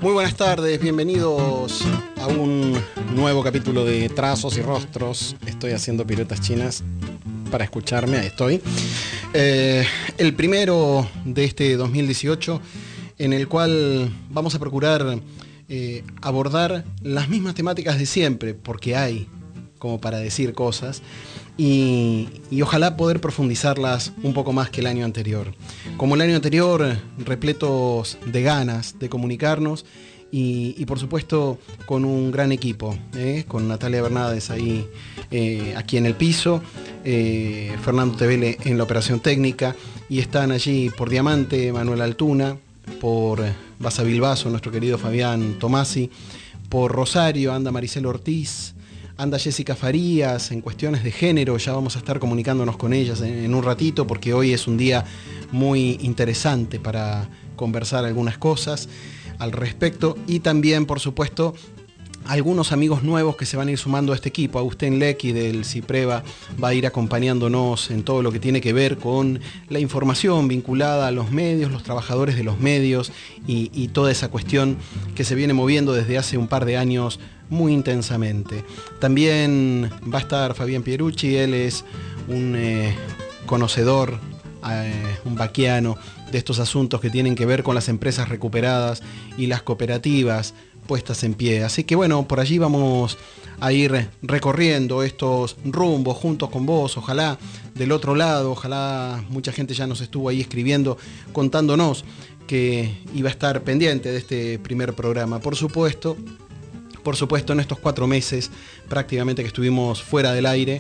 Muy buenas tardes, bienvenidos a un nuevo capítulo de Trazos y Rostros. Estoy haciendo piruetas chinas para escucharme, ahí estoy. El primero de este 2018, en el cual vamos a procurar abordar las mismas temáticas de siempre, porque hay como para decir cosas, y ojalá poder profundizarlas un poco más que el año anterior. Como el año anterior, repletos de ganas de comunicarnos y por supuesto con un gran equipo, con Natalia Bernades ahí aquí en el piso, Fernando Tevele en la operación técnica, y están allí por Diamante Manuel Altuna, por Basa Bilbaso nuestro querido Fabián Tomasi, por Rosario anda Maricela Ortiz, anda Jessica Farías en cuestiones de género. Ya vamos a estar comunicándonos con ellas en un ratito, porque hoy es un día muy interesante para conversar algunas cosas al respecto. Y también, por supuesto, algunos amigos nuevos que se van a ir sumando a este equipo. Agustín Lecky del CIPREVA va a ir acompañándonos en todo lo que tiene que ver con la información vinculada a los medios, los trabajadores de los medios y toda esa cuestión que se viene moviendo desde hace un par de años muy intensamente. También va a estar Fabián Pierucci. Él es un conocedor, un vaquiano de estos asuntos que tienen que ver con las empresas recuperadas y las cooperativas puestas en pie. Así que bueno, por allí vamos a ir recorriendo estos rumbos juntos con vos. Ojalá del otro lado, ojalá mucha gente ya nos estuvo ahí escribiendo, contándonos que iba a estar pendiente de este primer programa. Por supuesto, en estos 4 meses prácticamente que estuvimos fuera del aire,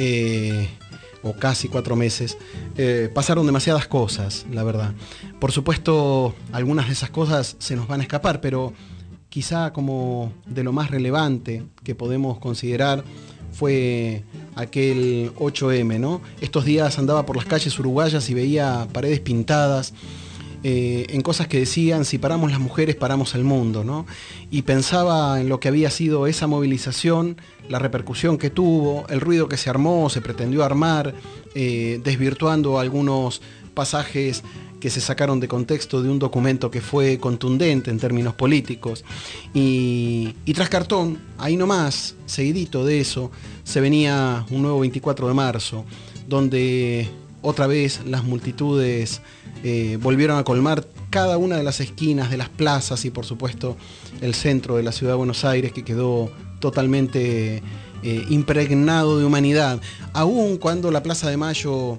o casi 4 meses, pasaron demasiadas cosas, la verdad. Por supuesto, algunas de esas cosas se nos van a escapar, pero quizá como de lo más relevante que podemos considerar fue aquel 8M, ¿no? Estos días andaba por las calles uruguayas y veía paredes pintadas en cosas que decían: si paramos las mujeres, paramos el mundo, ¿no? Y pensaba en lo que había sido esa movilización, la repercusión que tuvo, el ruido que se armó, se pretendió armar, desvirtuando algunos pasajes que se sacaron de contexto de un documento que fue contundente en términos políticos. Y tras cartón, ahí nomás, seguidito de eso, se venía un nuevo 24 de marzo, donde otra vez las multitudes volvieron a colmar cada una de las esquinas de las plazas y por supuesto el centro de la ciudad de Buenos Aires, que quedó totalmente impregnado de humanidad, aun cuando la Plaza de Mayo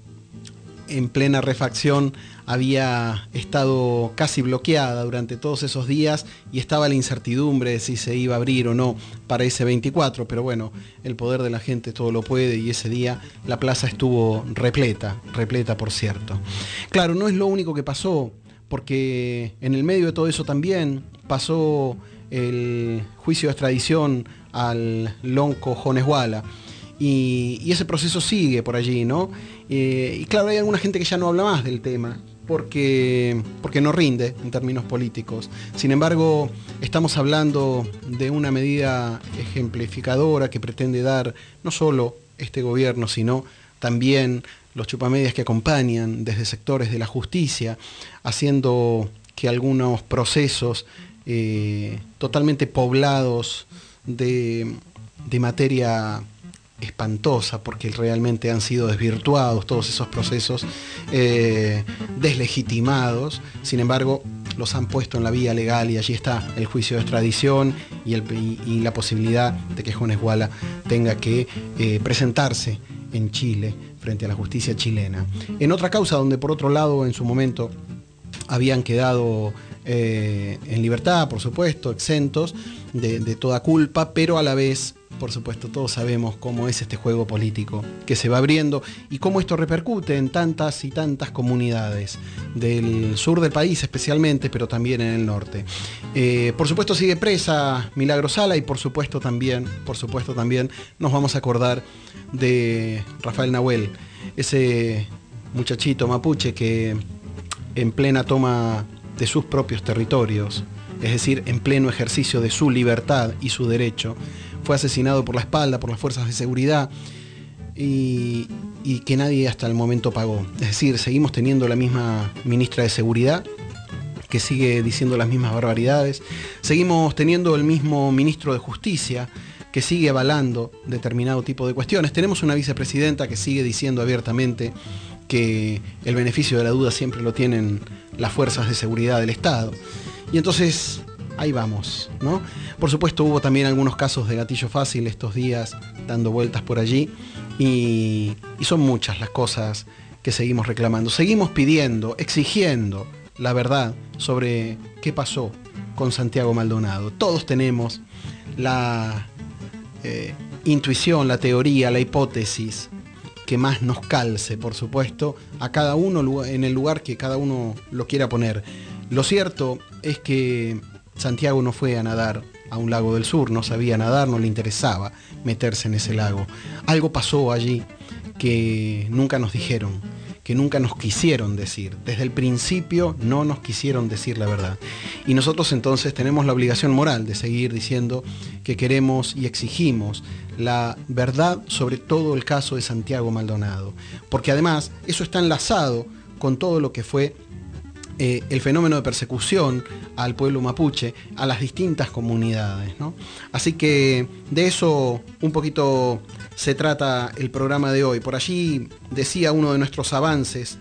en plena refacción había estado casi bloqueada durante todos esos días y estaba la incertidumbre de si se iba a abrir o no para ese 24, pero bueno, el poder de la gente todo lo puede, y ese día la plaza estuvo repleta por cierto. Claro, no es lo único que pasó, porque en el medio de todo eso también pasó el juicio de extradición al lonco Jones Wala. Y ese proceso sigue por allí, ¿no? Y claro, hay alguna gente que ya no habla más del tema, porque no rinde en términos políticos. Sin embargo, estamos hablando de una medida ejemplificadora que pretende dar no solo este gobierno, sino también los chupamedias que acompañan desde sectores de la justicia, haciendo que algunos procesos totalmente poblados de materia espantosa, porque realmente han sido desvirtuados todos esos procesos, deslegitimados. Sin embargo, los han puesto en la vía legal, y allí está el juicio de extradición y la posibilidad de que Jones Wala tenga que presentarse en Chile frente a la justicia chilena. En otra causa donde por otro lado en su momento habían quedado en libertad, por supuesto, exentos de toda culpa, pero a la vez, por supuesto, todos sabemos cómo es este juego político que se va abriendo y cómo esto repercute en tantas y tantas comunidades del sur del país especialmente, pero también en el norte. Por supuesto sigue presa Milagro Sala, y por supuesto también nos vamos a acordar de Rafael Nahuel, ese muchachito mapuche que en plena toma de sus propios territorios, es decir, en pleno ejercicio de su libertad y su derecho, fue asesinado por la espalda por las fuerzas de seguridad y que nadie hasta el momento pagó. Es decir, seguimos teniendo la misma ministra de Seguridad que sigue diciendo las mismas barbaridades. Seguimos teniendo el mismo ministro de Justicia que sigue avalando determinado tipo de cuestiones. Tenemos una vicepresidenta que sigue diciendo abiertamente que el beneficio de la duda siempre lo tienen las fuerzas de seguridad del Estado. Y entonces ahí vamos, ¿no? Por supuesto hubo también algunos casos de gatillo fácil estos días dando vueltas por allí y son muchas las cosas que seguimos reclamando. Seguimos pidiendo, exigiendo la verdad sobre qué pasó con Santiago Maldonado. Todos tenemos la intuición, la teoría, la hipótesis que más nos calce, por supuesto, a cada uno en el lugar que cada uno lo quiera poner. Lo cierto es que Santiago no fue a nadar a un lago del sur, no sabía nadar, no le interesaba meterse en ese lago. Algo pasó allí que nunca nos dijeron, que nunca nos quisieron decir. Desde el principio no nos quisieron decir la verdad. Y nosotros entonces tenemos la obligación moral de seguir diciendo que queremos y exigimos la verdad sobre todo el caso de Santiago Maldonado. Porque además eso está enlazado con todo lo que fue el fenómeno de persecución al pueblo mapuche, a las distintas comunidades, ¿no? Así que de eso un poquito se trata el programa de hoy. Por allí decía uno de nuestros avances,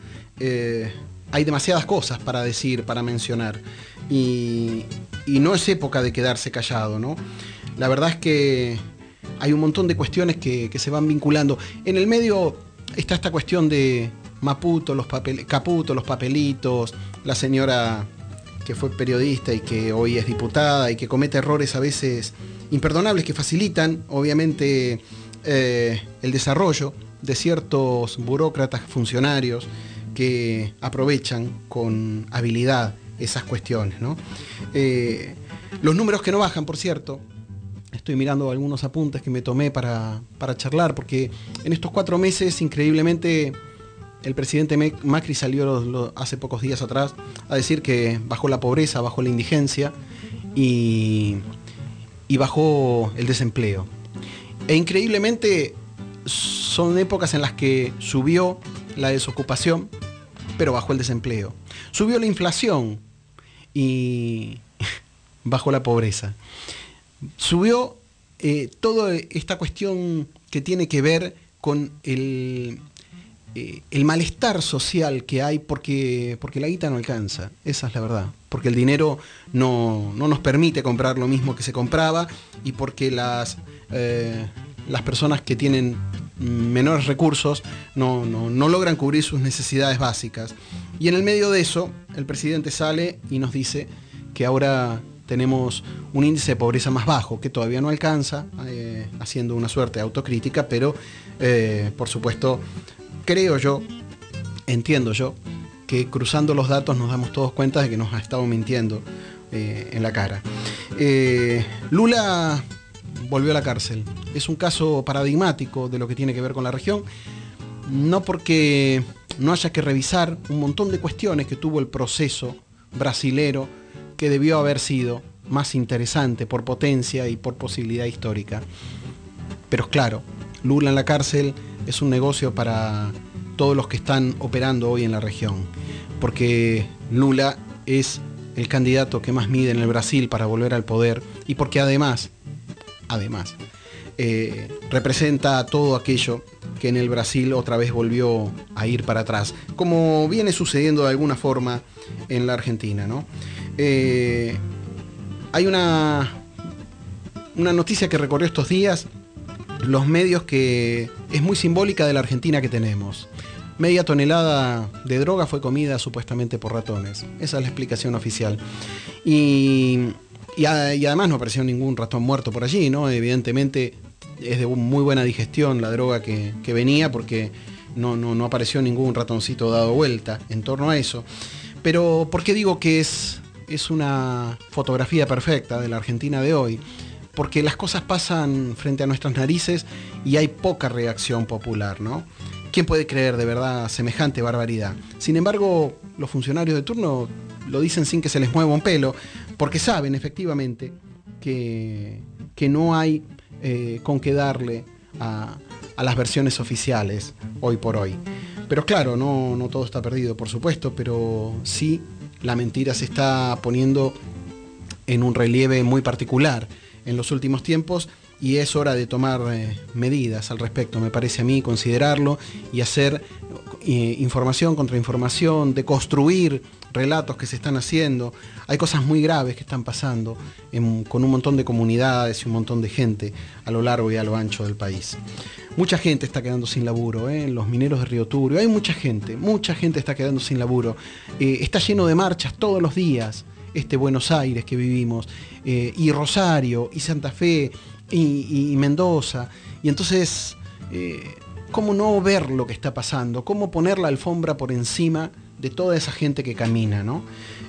hay demasiadas cosas para decir, para mencionar, y no es época de quedarse callado, ¿no? La verdad es que hay un montón de cuestiones que se van vinculando. En el medio está esta cuestión de Caputo, los papelitos, la señora que fue periodista y que hoy es diputada y que comete errores a veces imperdonables que facilitan, obviamente, el desarrollo de ciertos burócratas, funcionarios que aprovechan con habilidad esas cuestiones, ¿no? Los números que no bajan, por cierto. Estoy mirando algunos apuntes que me tomé para charlar, porque en estos 4 meses, increíblemente, el presidente Macri salió hace pocos días atrás a decir que bajó la pobreza, bajó la indigencia y bajó el desempleo. E increíblemente son épocas en las que subió la desocupación, pero bajó el desempleo. Subió la inflación y bajó la pobreza. Subió toda esta cuestión que tiene que ver con el malestar social que hay porque la guita no alcanza, esa es la verdad, porque el dinero no nos permite comprar lo mismo que se compraba y porque las personas que tienen menores recursos no logran cubrir sus necesidades básicas. Y en el medio de eso, el presidente sale y nos dice que ahora tenemos un índice de pobreza más bajo, que todavía no alcanza, haciendo una suerte de autocrítica, pero por supuesto, creo yo, entiendo yo, que cruzando los datos nos damos todos cuenta de que nos ha estado mintiendo en la cara. Lula volvió a la cárcel. Es un caso paradigmático de lo que tiene que ver con la región, no porque no haya que revisar un montón de cuestiones que tuvo el proceso brasilero, que debió haber sido más interesante por potencia y por posibilidad histórica. Pero claro, Lula en la cárcel es un negocio para todos los que están operando hoy en la región, porque Lula es el candidato que más mide en el Brasil para volver al poder y porque además representa todo aquello que en el Brasil otra vez volvió a ir para atrás, como viene sucediendo de alguna forma en la Argentina, ¿no? Hay una noticia que recorrió estos días los medios que es muy simbólica de la Argentina que tenemos. Media tonelada de droga fue comida supuestamente por ratones. Esa es la explicación oficial. Y además no apareció ningún ratón muerto por allí, ¿no? Evidentemente es de muy buena digestión la droga que venía, porque no apareció ningún ratoncito dado vuelta en torno a eso. Pero ¿por qué digo que es una fotografía perfecta de la Argentina de hoy? Porque las cosas pasan frente a nuestras narices y hay poca reacción popular, ¿no? ¿Quién puede creer de verdad semejante barbaridad? Sin embargo, los funcionarios de turno lo dicen sin que se les mueva un pelo, porque saben efectivamente que no hay con qué darle a las versiones oficiales hoy por hoy. Pero claro, no todo está perdido, por supuesto, pero sí la mentira se está poniendo en un relieve muy particular en los últimos tiempos, y es hora de tomar medidas al respecto, me parece a mí, considerarlo y hacer información contra información, de construir relatos que se están haciendo. Hay cosas muy graves que están pasando con un montón de comunidades y un montón de gente a lo largo y a lo ancho del país. Mucha gente está quedando sin laburo, los mineros de Río Turbio, hay mucha gente está quedando sin laburo. Está lleno de marchas todos los días, Buenos Aires que vivimos, y Rosario, y Santa Fe, y Mendoza. Y entonces, ¿cómo no ver lo que está pasando? ¿Cómo poner la alfombra por encima de toda esa gente que camina, ¿no?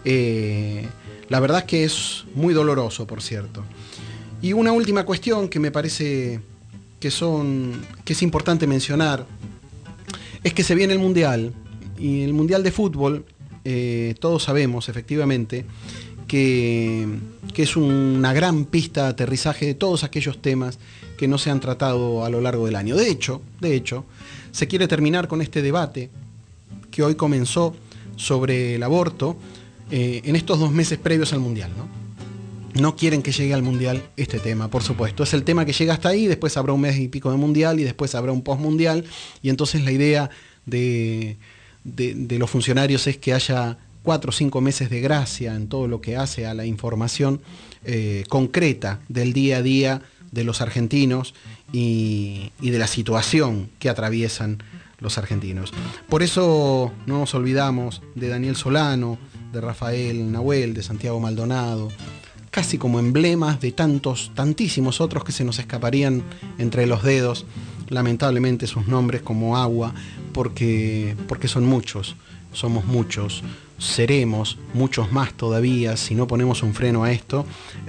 La verdad es que es muy doloroso, por cierto. Y una última cuestión que me parece que es importante mencionar es que se viene el Mundial, y el Mundial de Fútbol, todos sabemos efectivamente que es una gran pista de aterrizaje de todos aquellos temas que no se han tratado a lo largo del año. De hecho, se quiere terminar con este debate que hoy comenzó sobre el aborto en estos 2 meses previos al Mundial, ¿no? No quieren que llegue al Mundial este tema, por supuesto. Es el tema que llega hasta ahí, después habrá un mes y pico de Mundial y después habrá un post-Mundial, y entonces la idea de los funcionarios es que haya 4 o 5 meses de gracia en todo lo que hace a la información concreta del día a día de los argentinos y de la situación que atraviesan los argentinos. Por eso no nos olvidamos de Daniel Solano, de Rafael Nahuel, de Santiago Maldonado, casi como emblemas de tantísimos otros que se nos escaparían entre los dedos, lamentablemente sus nombres como agua, porque son muchos, somos muchos, seremos muchos más todavía si no ponemos un freno a esto,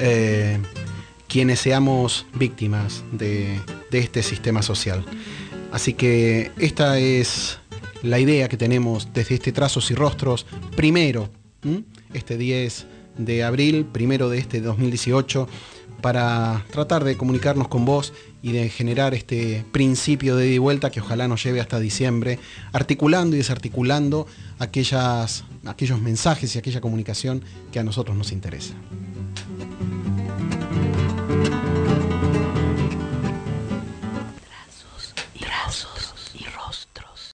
quienes seamos víctimas de este sistema social. Así que esta es la idea que tenemos desde este Trazos y Rostros primero, este 10 de abril, primero de este 2018, para tratar de comunicarnos con vos y de generar este principio de ida y vuelta que ojalá nos lleve hasta diciembre, articulando y desarticulando aquellos mensajes y aquella comunicación que a nosotros nos interesa.